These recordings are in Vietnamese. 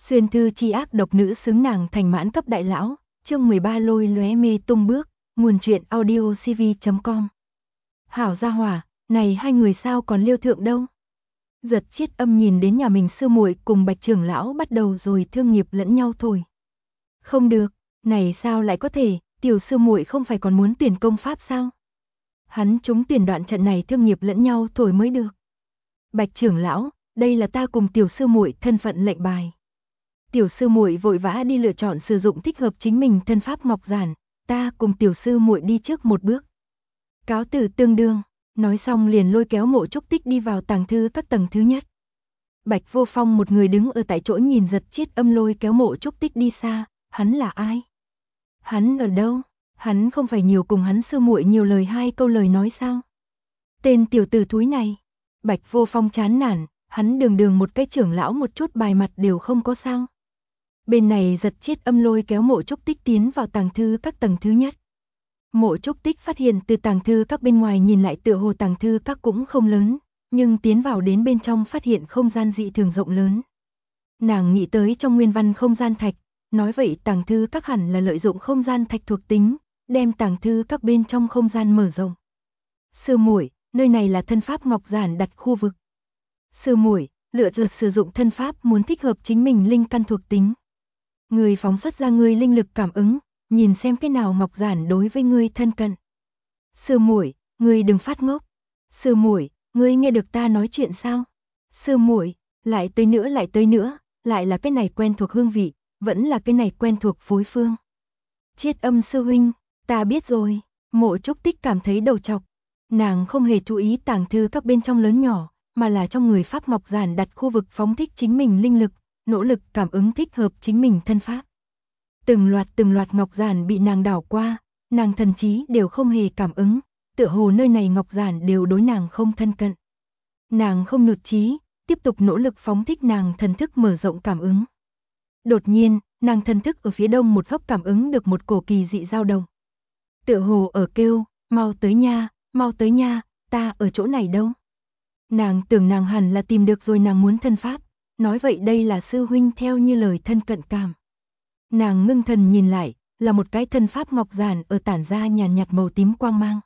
Xuyên thư chi ác độc nữ xứng nàng thành mãn cấp đại lão, chương 13 lôi lóe mê tung bước, nguồn truyện audiocv.com. Hảo gia hỏa, này hai người sao còn liêu thượng đâu. Giật Chiết Âm nhìn đến nhà mình sư muội cùng Bạch trưởng lão bắt đầu rồi thương nghiệp lẫn nhau thôi. Không được, này sao lại có thể, tiểu sư muội không phải còn muốn tuyển công pháp sao? Hắn chúng tuyển đoạn trận này thương nghiệp lẫn nhau thổi mới được. Bạch trưởng lão, đây là ta cùng tiểu sư muội thân phận lệnh bài. Tiểu sư muội vội vã đi lựa chọn sử dụng thích hợp chính mình thân pháp ngọc giản, ta cùng tiểu sư muội đi trước một bước. Cáo từ tương đương, nói xong liền lôi kéo Mộ Trúc Tích đi vào tàng thư các tầng thứ nhất. Bạch Vô Phong một người đứng ở tại chỗ nhìn Giật Chiết Âm lôi kéo Mộ Trúc Tích đi xa, hắn là ai? Hắn ở đâu? Hắn không phải nhiều cùng hắn sư muội nhiều lời hai câu lời nói sao? Tên tiểu tử thúi này. Bạch Vô Phong chán nản, hắn đường một cái trưởng lão một chút bài mặt đều không có sao. Bên này Giật Chiết Âm lôi kéo Mộ Trúc Tích tiến vào tàng thư các tầng thứ nhất. Mộ Trúc Tích phát hiện từ tàng thư các bên ngoài nhìn lại tựa hồ tàng thư các cũng không lớn, nhưng tiến vào đến bên trong phát hiện không gian dị thường rộng lớn. Nàng nghĩ tới trong nguyên văn không gian thạch, nói vậy tàng thư các hẳn là lợi dụng không gian thạch thuộc tính, đem tàng thư các bên trong không gian mở rộng. Sư muội, nơi này là thân pháp ngọc giản đặt khu vực. Sư muội, lựa chọn sử dụng thân pháp muốn thích hợp chính mình linh căn thuộc tính. Người phóng xuất ra người linh lực cảm ứng, nhìn xem cái nào ngọc giản đối với ngươi thân cận. Sư muội, ngươi đừng phát ngốc. Sư muội, ngươi nghe được ta nói chuyện sao? Sư muội, lại tới nữa, lại là cái này quen thuộc hương vị, vẫn là cái này quen thuộc phối phương. Chiết Âm sư huynh, ta biết rồi. Mộ Trúc Tích cảm thấy đầu trọc. Nàng không hề chú ý tàng thư các bên trong lớn nhỏ, mà là trong người pháp ngọc giản đặt khu vực phóng thích chính mình linh lực, nỗ lực cảm ứng thích hợp chính mình thân pháp. Từng loạt ngọc giản bị nàng đảo qua, nàng thần trí đều không hề cảm ứng, tựa hồ nơi này ngọc giản đều đối nàng không thân cận. Nàng không nhụt chí, tiếp tục nỗ lực phóng thích nàng thần thức mở rộng cảm ứng. Đột nhiên, nàng thần thức ở phía đông một góc cảm ứng được một cổ kỳ dị dao động. Tựa hồ ở kêu, mau tới nha, ta ở chỗ này đâu. Nàng tưởng nàng hẳn là tìm được rồi nàng muốn thân pháp, nói vậy đây là sư huynh theo như lời thân cận cảm. Nàng ngưng thần nhìn lại, là một cái thân pháp ngọc giản ở tản ra nhàn nhạt màu tím quang mang.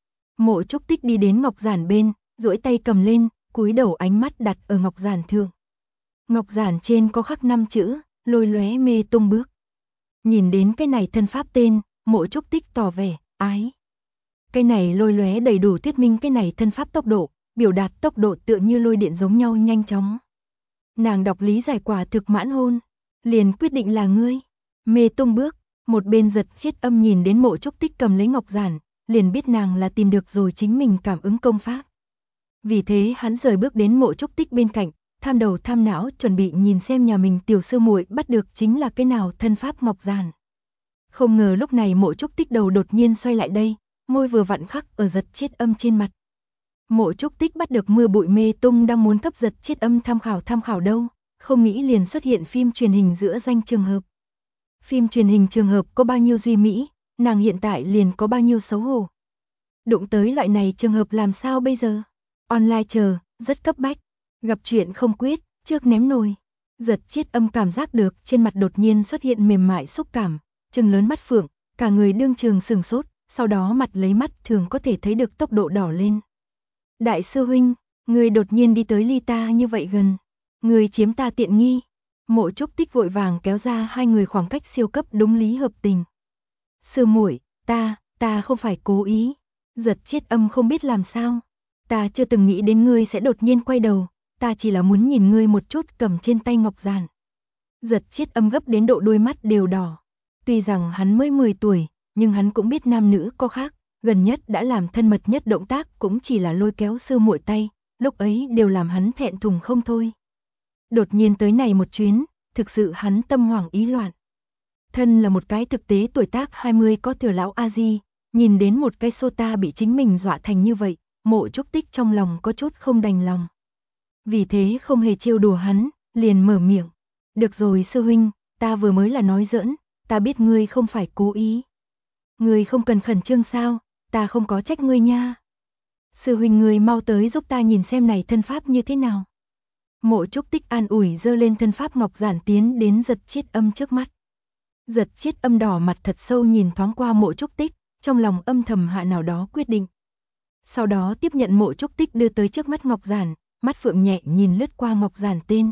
Mộ Trúc Tích đi đến ngọc giản bên, duỗi tay cầm lên, cúi đầu ánh mắt đặt ở ngọc giản thượng. Ngọc giản trên có khắc 5 chữ, lôi lóe mê tung bước. Nhìn đến cái này thân pháp tên, Mộ Trúc Tích tỏ vẻ, ái. Cái này lôi lóe đầy đủ thuyết minh cái này thân pháp tốc độ, biểu đạt tốc độ tựa như lôi điện giống nhau nhanh chóng. Nàng đọc lý giải quả thực mãn hôn, liền quyết định là ngươi. Mê tung bước, một bên Giật Chiết Âm nhìn đến Mộ Trúc Tích cầm lấy ngọc giản, liền biết nàng là tìm được rồi chính mình cảm ứng công pháp. Vì thế hắn rời bước đến Mộ Trúc Tích bên cạnh, tham đầu tham não chuẩn bị nhìn xem nhà mình tiểu sư muội bắt được chính là cái nào thân pháp ngọc giản. Không ngờ lúc này Mộ Trúc Tích đầu đột nhiên xoay lại đây, môi vừa vặn khắc ở Giật Chiết Âm trên mặt. Mộ Trúc Tích bắt được mưa bụi mê tung đang muốn cấp Giật Chiết Âm tham khảo đâu, không nghĩ liền xuất hiện phim truyền hình giữa danh trường hợp. Phim truyền hình trường hợp có bao nhiêu duy mỹ, nàng hiện tại liền có bao nhiêu xấu hổ. Đụng tới loại này trường hợp làm sao bây giờ? Online chờ, rất cấp bách. Gặp chuyện không quyết, trước ném nồi. Giật Chiết Âm cảm giác được trên mặt đột nhiên xuất hiện mềm mại xúc cảm, trừng lớn mắt phượng, cả người đương trường sừng sốt, sau đó mặt lấy mắt thường có thể thấy được tốc độ đỏ lên. Đại sư huynh, người đột nhiên đi tới ly ta như vậy gần. Người chiếm ta tiện nghi. Mộ Trúc Tích vội vàng kéo ra hai người khoảng cách siêu cấp đúng lý hợp tình. Sư muội, ta không phải cố ý. Giật Chiết Âm không biết làm sao. Ta chưa từng nghĩ đến ngươi sẽ đột nhiên quay đầu, ta chỉ là muốn nhìn ngươi một chút cầm trên tay ngọc giản. Giật Chiết Âm gấp đến độ đôi mắt đều đỏ. Tuy rằng hắn mới 10 tuổi, nhưng hắn cũng biết nam nữ có khác, gần nhất đã làm thân mật nhất động tác cũng chỉ là lôi kéo sư muội tay, lúc ấy đều làm hắn thẹn thùng không thôi. Đột nhiên tới này một chuyến, thực sự hắn tâm hoảng ý loạn. Thân là một cái thực tế tuổi tác 20 có thừa lão A-di, nhìn đến một cái sota bị chính mình dọa thành như vậy, Mộ Trúc Tích trong lòng có chút không đành lòng. Vì thế không hề trêu đùa hắn, liền mở miệng. Được rồi sư huynh, ta vừa mới là nói giỡn, ta biết ngươi không phải cố ý. Ngươi không cần khẩn trương sao, ta không có trách ngươi nha. Sư huynh ngươi mau tới giúp ta nhìn xem này thân pháp như thế nào. Mộ Trúc Tích an ủi giơ lên thân pháp ngọc giản tiến đến Giật Chiết Âm trước mắt. Giật Chiết Âm đỏ mặt thật sâu nhìn thoáng qua Mộ Trúc Tích, trong lòng âm thầm hạ nào đó quyết định. Sau đó tiếp nhận Mộ Trúc Tích đưa tới trước mắt ngọc giản, mắt phượng nhẹ nhìn lướt qua ngọc giản tên.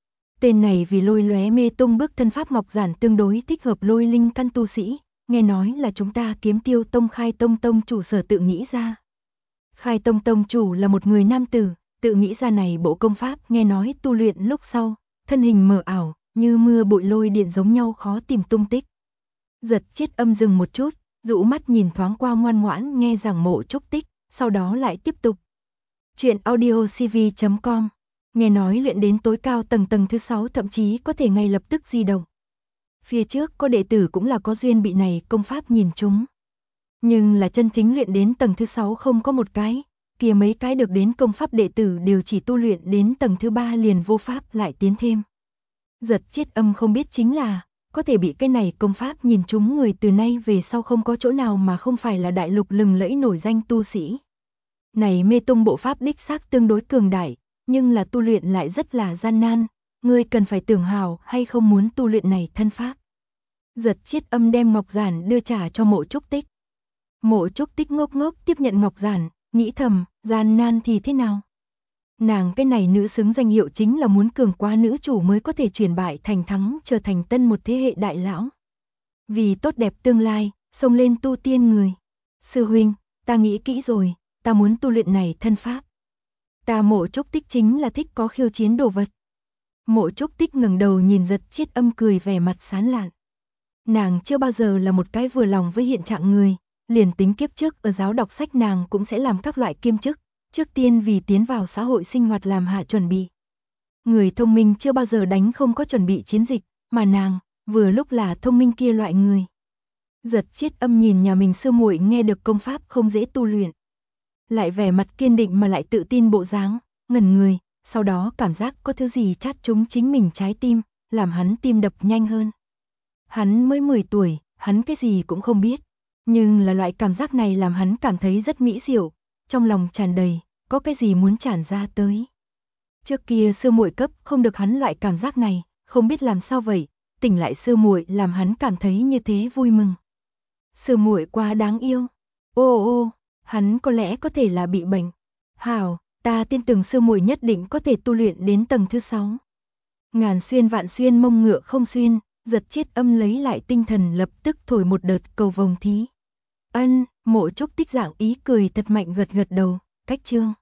Tên này vì lôi lóe mê tung bước thân pháp ngọc giản tương đối thích hợp lôi linh căn tu sĩ, nghe nói là chúng ta Kiếm Tiêu Tông Khai Tông tông chủ sở tự nghĩ ra. Khai Tông tông chủ là một người nam tử, tự nghĩ ra này bộ công pháp, nghe nói tu luyện lúc sau, thân hình mờ ảo, như mưa bụi lôi điện giống nhau khó tìm tung tích. Giật Chiết Âm dừng một chút, dụ mắt nhìn thoáng qua ngoan ngoãn nghe giảng Mộ Trúc Tích, sau đó lại tiếp tục. Chuyện audiocv.com. Nghe nói luyện đến tối cao tầng thứ 6 thậm chí có thể ngay lập tức di động. Phía trước có đệ tử cũng là có duyên bị này công pháp nhìn trúng. Nhưng là chân chính luyện đến tầng thứ 6 không có một cái, kia mấy cái được đến công pháp đệ tử đều chỉ tu luyện đến tầng thứ 3 liền vô pháp lại tiến thêm. Giật Chiết Âm không biết chính là, có thể bị cái này công pháp nhìn trúng người từ nay về sau không có chỗ nào mà không phải là đại lục lừng lẫy nổi danh tu sĩ. Này mê tung bộ pháp đích xác tương đối cường đại, nhưng là tu luyện lại rất là gian nan, ngươi cần phải tưởng hào hay không muốn tu luyện này thân pháp. Giật Chiết Âm đem ngọc giản đưa trả cho Mộ Trúc Tích. Mộ Trúc Tích ngốc ngốc tiếp nhận ngọc giản, nghĩ thầm, gian nan thì thế nào? Nàng cái này nữ xứng danh hiệu chính là muốn cường qua nữ chủ mới có thể chuyển bại thành thắng, trở thành tân một thế hệ đại lão. Vì tốt đẹp tương lai, xông lên tu tiên người. Sư huynh, ta nghĩ kỹ rồi, ta muốn tu luyện này thân pháp. Ta Mộ Trúc Tích chính là thích có khiêu chiến đồ vật. Mộ Trúc Tích ngẩng đầu nhìn Giật Chiết Âm cười vẻ mặt sán lạn. Nàng chưa bao giờ là một cái vừa lòng với hiện trạng người, liền tính kiếp trước ở giáo đọc sách nàng cũng sẽ làm các loại kiêm chức, trước tiên vì tiến vào xã hội sinh hoạt làm hạ chuẩn bị. Người thông minh chưa bao giờ đánh không có chuẩn bị chiến dịch, mà nàng, vừa lúc là thông minh kia loại người. Giật Chiết Âm nhìn nhà mình sư muội nghe được công pháp không dễ tu luyện. Lại vẻ mặt kiên định mà lại tự tin bộ dáng, ngẩn người, sau đó cảm giác có thứ gì chát trúng chính mình trái tim, làm hắn tim đập nhanh hơn. Hắn mới 10 tuổi, hắn cái gì cũng không biết, nhưng là loại cảm giác này làm hắn cảm thấy rất mỹ diệu, trong lòng tràn đầy, có cái gì muốn tràn ra tới. Trước kia sư muội cấp không được hắn loại cảm giác này, không biết làm sao vậy, tỉnh lại sư muội làm hắn cảm thấy như thế vui mừng. Sư muội quá đáng yêu. Ô, hắn có lẽ có thể là bị bệnh. Hảo, ta tin tưởng sư muội nhất định có thể tu luyện đến tầng thứ 6. Ngàn xuyên vạn xuyên mông ngựa không xuyên, Giật Chiết Âm lấy lại tinh thần lập tức thổi một đợt cầu vồng thí. Ân, Mộ Trúc Tích dạng ý cười thật mạnh gật gật đầu, cách chương.